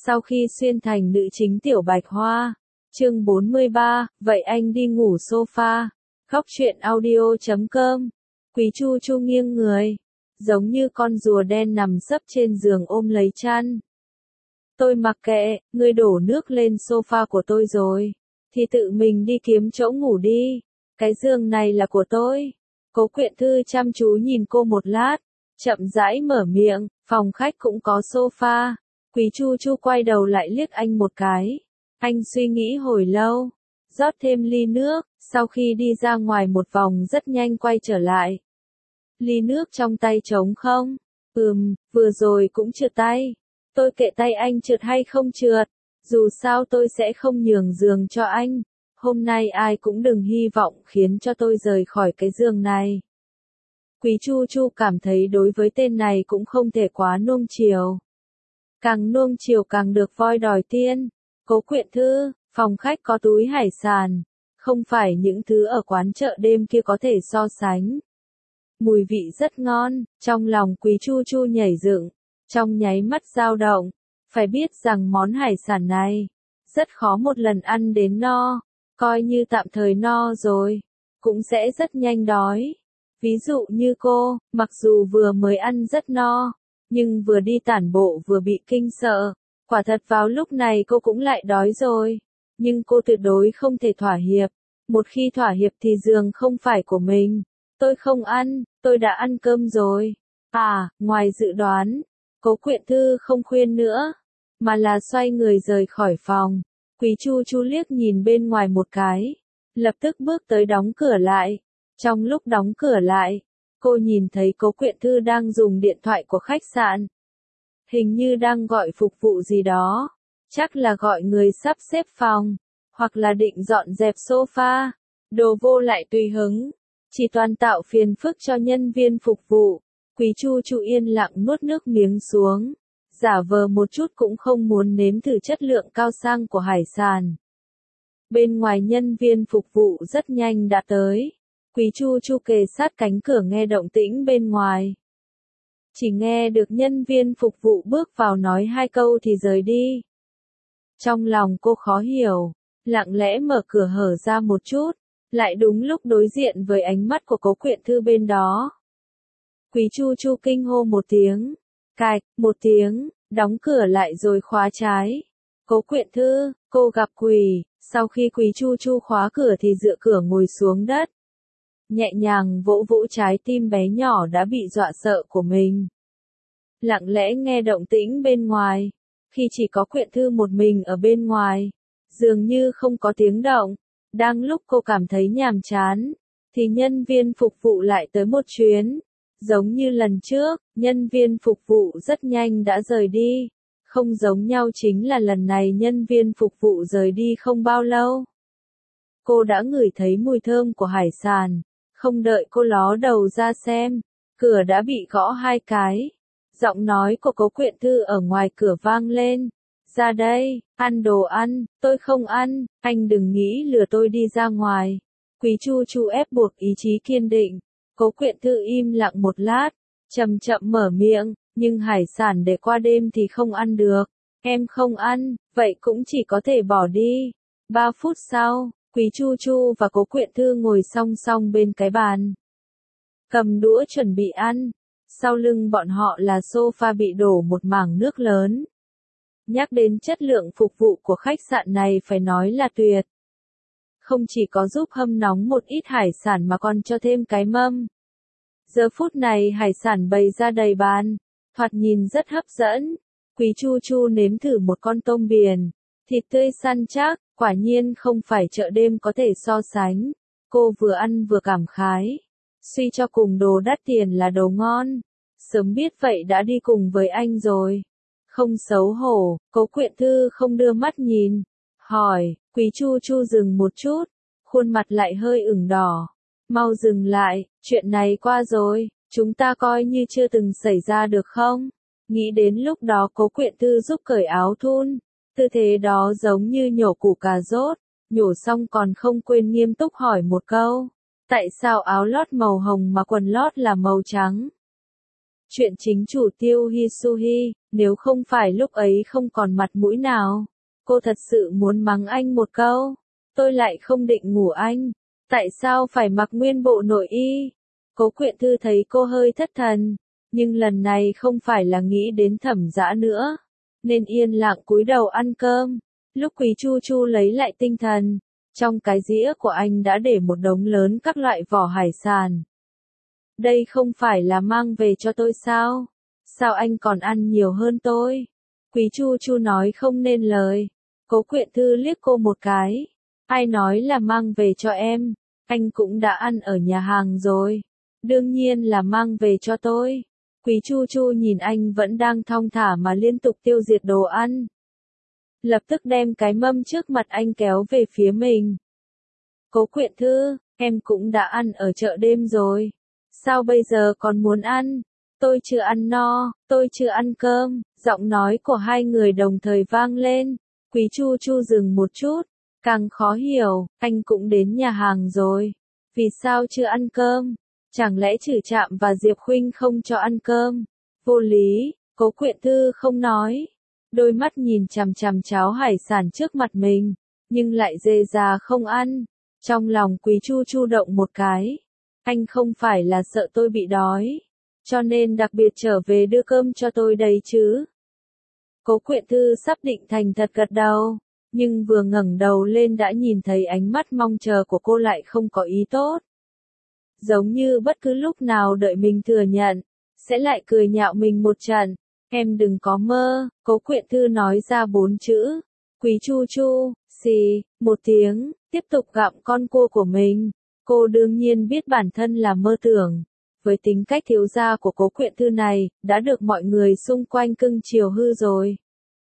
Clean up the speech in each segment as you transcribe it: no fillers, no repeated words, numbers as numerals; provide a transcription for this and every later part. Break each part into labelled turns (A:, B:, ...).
A: Sau khi xuyên thành nữ chính Tiểu Bạch Hoa, chương 43, vậy anh đi ngủ sofa. Góc truyện audio.com. Quý Chu Chu nghiêng người, giống như con rùa đen nằm sấp trên giường ôm lấy chăn. Tôi mặc kệ, ngươi đổ nước lên sofa của tôi rồi, thì tự mình đi kiếm chỗ ngủ đi, cái giường này là của tôi. Cố Quyện Thư chăm chú nhìn cô một lát, chậm rãi mở miệng, phòng khách cũng có sofa. Quý Chu Chu quay đầu lại liếc anh một cái. Anh suy nghĩ hồi lâu, rót thêm ly nước, sau khi đi ra ngoài một vòng rất nhanh quay trở lại. Ly nước trong tay trống không? Vừa rồi cũng trượt tay. Tôi kệ tay anh trượt hay không trượt, dù sao tôi sẽ không nhường giường cho anh. Hôm nay ai cũng đừng hy vọng khiến cho tôi rời khỏi cái giường này. Quý Chu Chu cảm thấy đối với tên này cũng không thể quá nuông chiều. Càng nuông chiều càng được voi đòi tiên. Cố Quyện Thư, phòng khách có túi hải sản, không phải những thứ ở quán chợ đêm kia có thể so sánh. Mùi vị rất ngon, trong lòng Quý Chu Chu nhảy dựng, trong nháy mắt dao động. Phải biết rằng món hải sản này, rất khó một lần ăn đến no, coi như tạm thời no rồi, cũng sẽ rất nhanh đói. Ví dụ như cô, mặc dù vừa mới ăn rất no, nhưng vừa đi tản bộ vừa bị kinh sợ, quả thật vào lúc này cô cũng lại đói rồi. Nhưng cô tuyệt đối không thể thỏa hiệp, một khi thỏa hiệp thì giường không phải của mình. Tôi không ăn, tôi đã ăn cơm rồi. Ngoài dự đoán, Cố Quyện Thư không khuyên nữa, mà là xoay người rời khỏi phòng. Quý Chu Chu liếc nhìn bên ngoài một cái, lập tức bước tới đóng cửa lại. Trong lúc đóng cửa lại, cô nhìn thấy Cố Quyện Thư đang dùng điện thoại của khách sạn. Hình như đang gọi phục vụ gì đó, chắc là gọi người sắp xếp phòng, hoặc là định dọn dẹp sofa. Đồ vô lại tùy hứng, chỉ toàn tạo phiền phức cho nhân viên phục vụ. Quý Chu Chu yên lặng nuốt nước miếng xuống, giả vờ một chút cũng không muốn nếm thử chất lượng cao sang của hải sản. Bên ngoài nhân viên phục vụ rất nhanh đã tới. Quý Chu Chu kề sát cánh cửa nghe động tĩnh bên ngoài. Chỉ nghe được nhân viên phục vụ bước vào nói hai câu thì rời đi. Trong lòng cô khó hiểu, lặng lẽ mở cửa hở ra một chút, lại đúng lúc đối diện với ánh mắt của Cố Quyện Thư bên đó. Quý Chu Chu kinh hô một tiếng, cạch, một tiếng, đóng cửa lại rồi khóa trái. Cố Quyện Thư, cô gặp quỷ. Sau khi Quý Chu Chu khóa cửa thì dựa cửa ngồi xuống đất, nhẹ nhàng vỗ vỗ trái tim bé nhỏ đã bị dọa sợ của mình. Lặng lẽ nghe động tĩnh bên ngoài, khi chỉ có Quyện Thư một mình ở bên ngoài, dường như không có tiếng động. Đang lúc cô cảm thấy nhàm chán, thì nhân viên phục vụ lại tới một chuyến. Giống như lần trước, nhân viên phục vụ rất nhanh đã rời đi. Không giống nhau chính là lần này nhân viên phục vụ rời đi không bao lâu. Cô đã ngửi thấy mùi thơm của hải sản, không đợi cô ló đầu ra xem, cửa đã bị gõ hai cái. Giọng nói của Cố Quyện Thư ở ngoài cửa vang lên. Ra đây, ăn đồ ăn, tôi không ăn, anh đừng nghĩ lừa tôi đi ra ngoài. Quý Chu Chu ép buộc ý chí kiên định. Cố Quyện Thư im lặng một lát, chậm chậm mở miệng, nhưng hải sản để qua đêm thì không ăn được. Em không ăn, vậy cũng chỉ có thể bỏ đi. 3 phút sau, Quý Chu Chu và Cố Quyện Thư ngồi song song bên cái bàn, cầm đũa chuẩn bị ăn. Sau lưng bọn họ là sofa bị đổ một mảng nước lớn. Nhắc đến chất lượng phục vụ của khách sạn này phải nói là tuyệt. Không chỉ có giúp hâm nóng một ít hải sản mà còn cho thêm cái mâm. Giờ phút này hải sản bày ra đầy bàn, thoạt nhìn rất hấp dẫn. Quý Chu Chu nếm thử một con tôm biển, thịt tươi săn chắc, quả nhiên không phải chợ đêm có thể so sánh. Cô vừa ăn vừa cảm khái. Suy cho cùng đồ đắt tiền là đồ ngon. Sớm biết vậy đã đi cùng với anh rồi. Không xấu hổ, Cố Quyện Thư không đưa mắt nhìn. Hỏi, Quý Chu Chu dừng một chút, khuôn mặt lại hơi ửng đỏ. Mau dừng lại, chuyện này qua rồi, chúng ta coi như chưa từng xảy ra được không? Nghĩ đến lúc đó Cố Quyện Thư giúp cởi áo thun, tư thế đó giống như nhổ củ cà rốt, nhổ xong còn không quên nghiêm túc hỏi một câu. Tại sao áo lót màu hồng mà quần lót là màu trắng? Chuyện chính chủ Tiêu Hisuhi, nếu không phải lúc ấy không còn mặt mũi nào, cô thật sự muốn mắng anh một câu. Tôi lại không định ngủ anh. Tại sao phải mặc nguyên bộ nội y? Cố Quyện Thư thấy cô hơi thất thần, nhưng lần này không phải là nghĩ đến Thẩm Dã nữa, nên yên lặng cúi đầu ăn cơm. Lúc Quý Chu Chu lấy lại tinh thần, trong cái dĩa của anh đã để một đống lớn các loại vỏ hải sản. Đây không phải là mang về cho tôi sao? Sao anh còn ăn nhiều hơn tôi? Quý Chu Chu nói không nên lời. Cố Quyện Thư liếc cô một cái. Ai nói là mang về cho em? Anh cũng đã ăn ở nhà hàng rồi. Đương nhiên là mang về cho tôi. Quý Chu Chu nhìn anh vẫn đang thong thả mà liên tục tiêu diệt đồ ăn. Lập tức đem cái mâm trước mặt anh kéo về phía mình. Cố Quyện Thư, em cũng đã ăn ở chợ đêm rồi. Sao bây giờ còn muốn ăn? Tôi chưa ăn no, tôi chưa ăn cơm. Giọng nói của hai người đồng thời vang lên. Quý Chu Chu dừng một chút. Càng khó hiểu, anh cũng đến nhà hàng rồi. Vì sao chưa ăn cơm? Chẳng lẽ Trử Trạm và Diệp Khuynh không cho ăn cơm? Vô lý, Cố Quyện Thư không nói. Đôi mắt nhìn chằm chằm cháo hải sản trước mặt mình, nhưng lại dề già không ăn. Trong lòng Quý Chu Chu động một cái. Anh không phải là sợ tôi bị đói, cho nên đặc biệt trở về đưa cơm cho tôi đấy chứ. Cố Quyện Thư sắp định thành thật gật đầu, nhưng vừa ngẩng đầu lên đã nhìn thấy ánh mắt mong chờ của cô lại không có ý tốt. Giống như bất cứ lúc nào đợi mình thừa nhận, sẽ lại cười nhạo mình một trận. Em đừng có mơ, Cố Quyện Thư nói ra 4 chữ. Quý Chu Chu, xì, một tiếng, tiếp tục gặm con cua của mình. Cô đương nhiên biết bản thân là mơ tưởng. Với tính cách thiếu gia của Cố Quyện Thư này, đã được mọi người xung quanh cưng chiều hư rồi.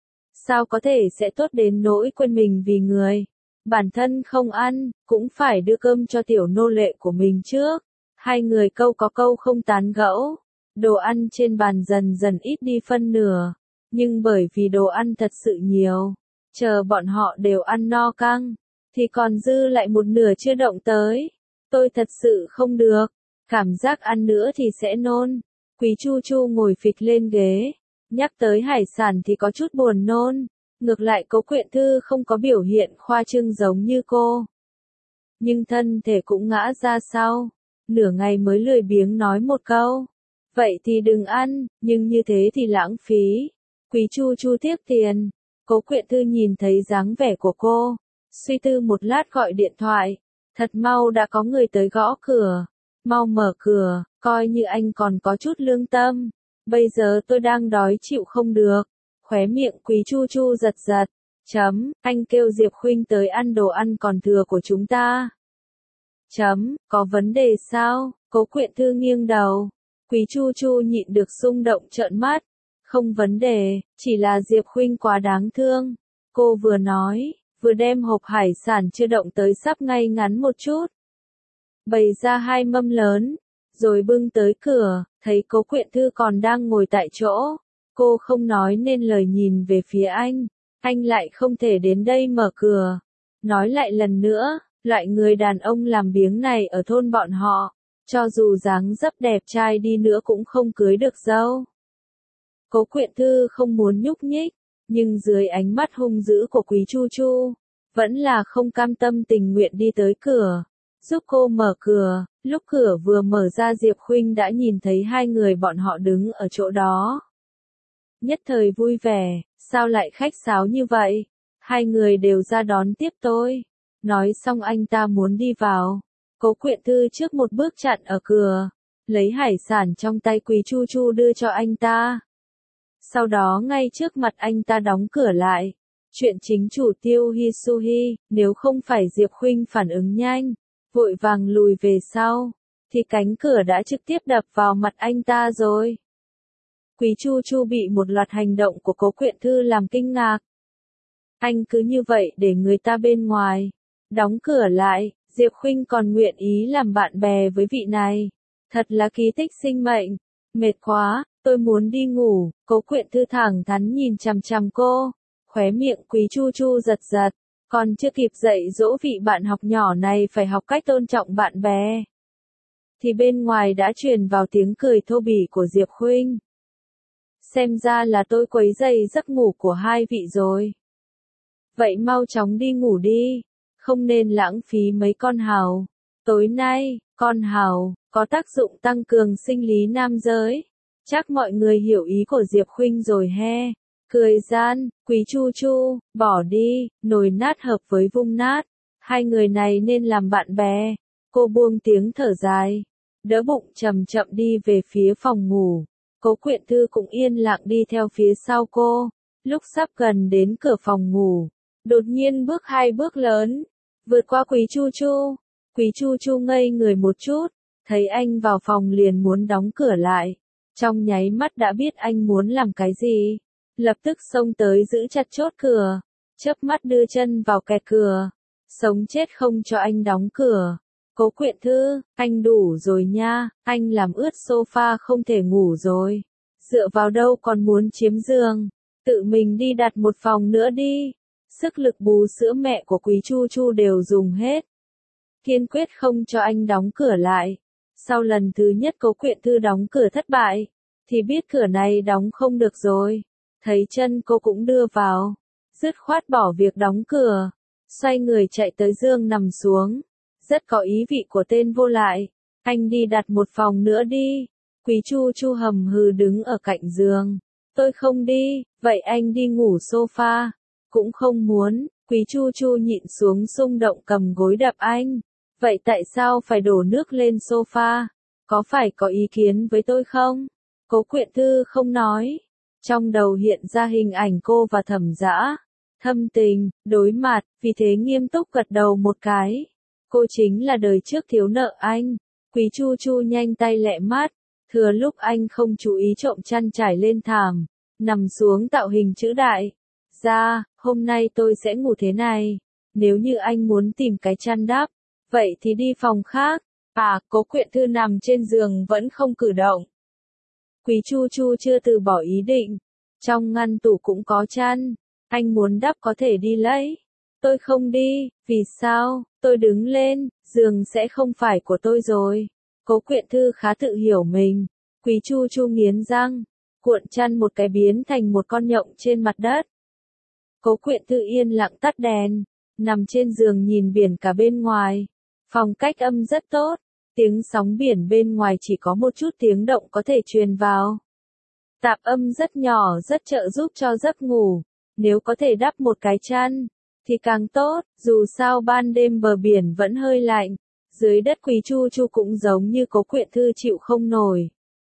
A: Sao có thể sẽ tốt đến nỗi quên mình vì người. Bản thân không ăn, cũng phải đưa cơm cho tiểu nô lệ của mình trước. Hai người câu có câu không tán gẫu. Đồ ăn trên bàn dần dần ít đi phân nửa. Nhưng bởi vì đồ ăn thật sự nhiều, chờ bọn họ đều ăn no căng, thì còn dư lại một nửa chưa động tới. Tôi thật sự không được. Cảm giác ăn nữa thì sẽ nôn. Quý Chu Chu ngồi phịch lên ghế. Nhắc tới hải sản thì có chút buồn nôn. Ngược lại Cố Quyện Thư không có biểu hiện khoa trương giống như cô. Nhưng thân thể cũng ngã ra sau. Nửa ngày mới lười biếng nói một câu. Vậy thì đừng ăn, nhưng như thế thì lãng phí. Quý Chu Chu tiếc tiền. Cố Quyện Thư nhìn thấy dáng vẻ của cô. Suy tư một lát gọi điện thoại. Thật mau đã có người tới gõ cửa. Mau mở cửa, coi như anh còn có chút lương tâm. Bây giờ tôi đang đói chịu không được. Khóe miệng Quý Chu Chu giật giật. Anh kêu Diệp Khuynh tới ăn đồ ăn còn thừa của chúng ta. Có vấn đề sao? Cố Quyện Thư nghiêng đầu. Quý Chu Chu nhịn được xung động trợn mắt. Không vấn đề, chỉ là Diệp Khuynh quá đáng thương. Cô vừa nói, vừa đem hộp hải sản chưa động tới sắp ngay ngắn một chút. Bày ra 2 mâm lớn, rồi bưng tới cửa, thấy Cố Quyện Thư còn đang ngồi tại chỗ. Cô không nói nên lời nhìn về phía anh lại không thể đến đây mở cửa. Nói lại lần nữa, loại người đàn ông làm biếng này ở thôn bọn họ, cho dù dáng dấp đẹp trai đi nữa cũng không cưới được dâu. Cố Quyện Thư không muốn nhúc nhích, nhưng dưới ánh mắt hung dữ của Quý Chu Chu, vẫn là không cam tâm tình nguyện đi tới cửa, giúp cô mở cửa. Lúc cửa vừa mở ra Diệp Khuynh đã nhìn thấy hai người bọn họ đứng ở chỗ đó. Nhất thời vui vẻ, sao lại khách sáo như vậy? Hai người đều ra đón tiếp tôi. Nói xong anh ta muốn đi vào. Cố Quyện Thư trước một bước chặn ở cửa, lấy hải sản trong tay Quý Chu Chu đưa cho anh ta. Sau đó ngay trước mặt anh ta đóng cửa lại. Chuyện chính chủ Tiêu Hisuhi, nếu không phải Diệp Khuynh phản ứng nhanh, vội vàng lùi về sau, thì cánh cửa đã trực tiếp đập vào mặt anh ta rồi. Quý Chu Chu bị một loạt hành động của Cố Quyện Thư làm kinh ngạc. Anh cứ như vậy để người ta bên ngoài, đóng cửa lại, Diệp Khuynh còn nguyện ý làm bạn bè với vị này. Thật là kỳ tích sinh mệnh. Mệt quá, tôi muốn đi ngủ. Cố Quyện Thư thẳng thắn nhìn chằm chằm cô. Khóe miệng Quý Chu Chu giật giật. Còn chưa kịp dạy dỗ vị bạn học nhỏ này phải học cách tôn trọng bạn bè. thì bên ngoài đã truyền vào tiếng cười thô bỉ của Diệp Khuynh. Xem ra là tôi quấy rầy giấc ngủ của hai vị rồi. Vậy mau chóng đi ngủ đi, không nên lãng phí mấy con hào. Tối nay, con hào có tác dụng tăng cường sinh lý nam giới. Chắc mọi người hiểu ý của Diệp Khuynh rồi he. Cười gian, Quý Chu Chu, bỏ đi, nồi nát hợp với vung nát. Hai người này nên làm bạn bè. Cô buông tiếng thở dài, đỡ bụng chậm chậm đi về phía phòng ngủ. Cố Quyện Thư cũng yên lặng đi theo phía sau cô. Lúc sắp gần đến cửa phòng ngủ, đột nhiên bước hai bước lớn, vượt qua Quý Chu Chu. Quý Chu Chu ngây người một chút, thấy anh vào phòng liền muốn đóng cửa lại. Trong nháy mắt đã biết anh muốn làm cái gì. Lập tức xông tới giữ chặt chốt cửa, chớp mắt đưa chân vào kẹt cửa. Sống chết không cho anh đóng cửa. Cố Quyện Thư, anh đủ rồi nha, anh làm ướt sofa không thể ngủ rồi. Dựa vào đâu còn muốn chiếm giường, tự mình đi đặt một phòng nữa đi. Sức lực bú sữa mẹ của Quý Chu Chu đều dùng hết. Kiên quyết không cho anh đóng cửa lại. Sau lần thứ nhất Cố Quyện Thư đóng cửa thất bại, thì biết cửa này đóng không được rồi. Thấy chân cô cũng đưa vào, dứt khoát bỏ việc đóng cửa, xoay người chạy tới giường nằm xuống. Rất có ý vị của tên vô lại. Anh đi đặt một phòng nữa đi. Quý Chu Chu hầm hừ đứng ở cạnh giường. Tôi không đi, vậy anh đi ngủ sofa. Cũng không muốn. Quý Chu Chu nhịn xuống xung động cầm gối đập anh. Vậy tại sao phải đổ nước lên sofa? Có phải có ý kiến với tôi không? Cố Quyện Thư không nói. Trong đầu hiện ra hình ảnh cô và Thẩm Dã. Thâm tình, đối mặt, vì thế nghiêm túc gật đầu một cái. Cô chính là đời trước thiếu nợ anh. Quý Chu Chu nhanh tay lẹ mắt, thừa lúc anh không chú ý trộm chăn trải lên thảm, nằm xuống tạo hình chữ đại. Ra, hôm nay tôi sẽ ngủ thế này. Nếu như anh muốn tìm cái chăn đắp, vậy thì đi phòng khác. Cố Quyện Thư nằm trên giường vẫn không cử động. Quý Chu Chu chưa từ bỏ ý định. Trong ngăn tủ cũng có chăn. Anh muốn đắp có thể đi lấy. Tôi không đi, vì sao? Tôi đứng lên, giường sẽ không phải của tôi rồi. Cố Quyện Thư khá tự hiểu mình. Quý Chu Chu nghiến răng, cuộn chăn một cái biến thành một con nhộng trên mặt đất. Cố Quyện Thư yên lặng tắt đèn, nằm trên giường nhìn biển cả bên ngoài. Phòng cách âm rất tốt, tiếng sóng biển bên ngoài chỉ có một chút tiếng động có thể truyền vào. Tạp âm rất nhỏ rất trợ giúp cho giấc ngủ. Nếu có thể đắp một cái chăn thì càng tốt, dù sao ban đêm bờ biển vẫn hơi lạnh. Dưới đất Quý Chu Chu cũng giống như Cố Quyện Thư chịu không nổi.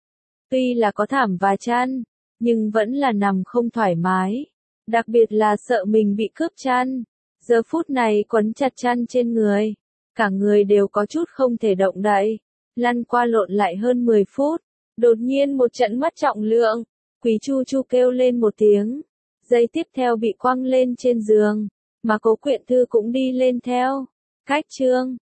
A: Tuy là có thảm và chăn, nhưng vẫn là nằm không thoải mái. Đặc biệt là sợ mình bị cướp chăn. Giờ phút này quấn chặt chăn trên người. Cả người đều có chút không thể động đậy. Lăn qua lộn lại hơn 10 phút. Đột nhiên một trận mất trọng lượng. Quý Chu Chu kêu lên một tiếng. Giây tiếp theo bị quăng lên trên giường. Mà Cố Quyện Thư cũng đi lên theo. Cách chương